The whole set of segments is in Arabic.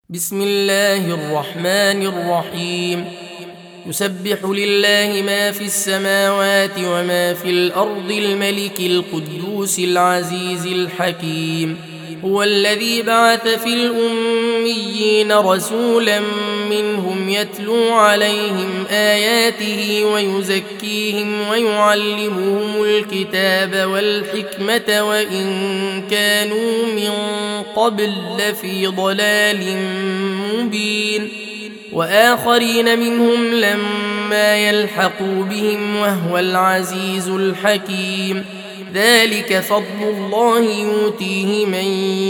بسم الله الرحمن الرحيم. يسبح لله ما في السماوات وما في الأرض الملك القدوس العزيز الحكيم. هو الذي بعث في الأميين رسولا منهم يتلو عليهم آياته ويزكيهم ويعلمهم الكتاب والحكمة وإن كانوا من قبل لفي ضلال مبين، وآخرين منهم لما يلحقوا بهم وهو العزيز الحكيم. ذلك فضل الله يؤتيه من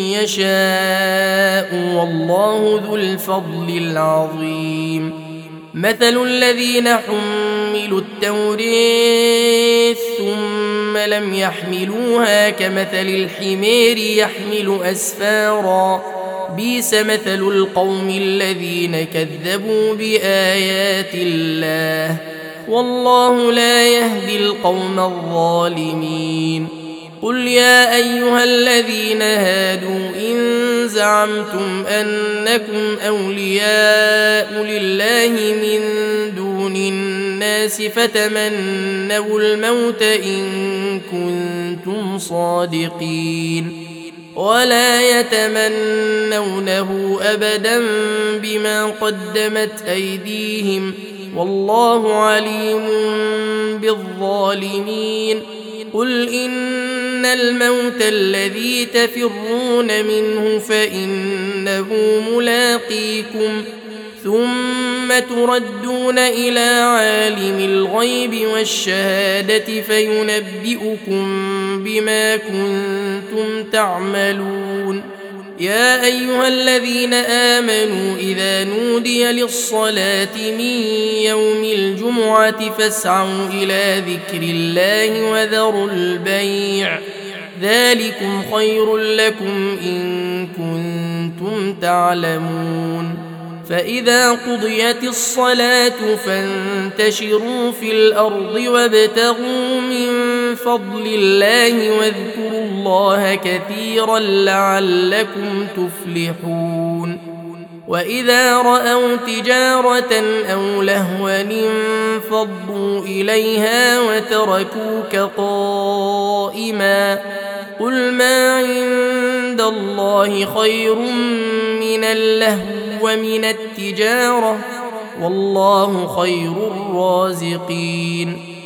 يشاء والله ذو الفضل العظيم. مثل الذين حملوا التوراة ثم لم يحملوها كمثل الحمير يحمل أسفارا، بئس مثل القوم الذين كذبوا بآيات الله والله لا يهدي القوم الظالمين. قل يا أيها الذين هادوا إن زعمتم أنكم أولياء لله من دون الناس فتمنوا الموت إن كنتم صادقين ولا يتمنونه أبدا بما قدمت أيديهم والله عليم بالظالمين. قل إن الموت الذي تفرون منه فإنه ملاقيكم ثم تردون إلى عالم الغيب والشهادة فينبئكم بما كنتم تعملون. يا أيها الذين آمنوا إذا نودي للصلاة من يوم الجمعة فاسعوا إلى ذكر الله وذروا البيع، ذلكم خير لكم إن كنتم تعلمون. فإذا قضيت الصلاة فانتشروا في الأرض وابتغوا من فضل الله واذكروا الله كثيرا لعلكم تفلحون. وإذا رأوا تجارة أو لهوا انفضوا إليها وتركوك قائما، قل ما عند الله خير من اللهو ومن التجارة والله خير الرازقين.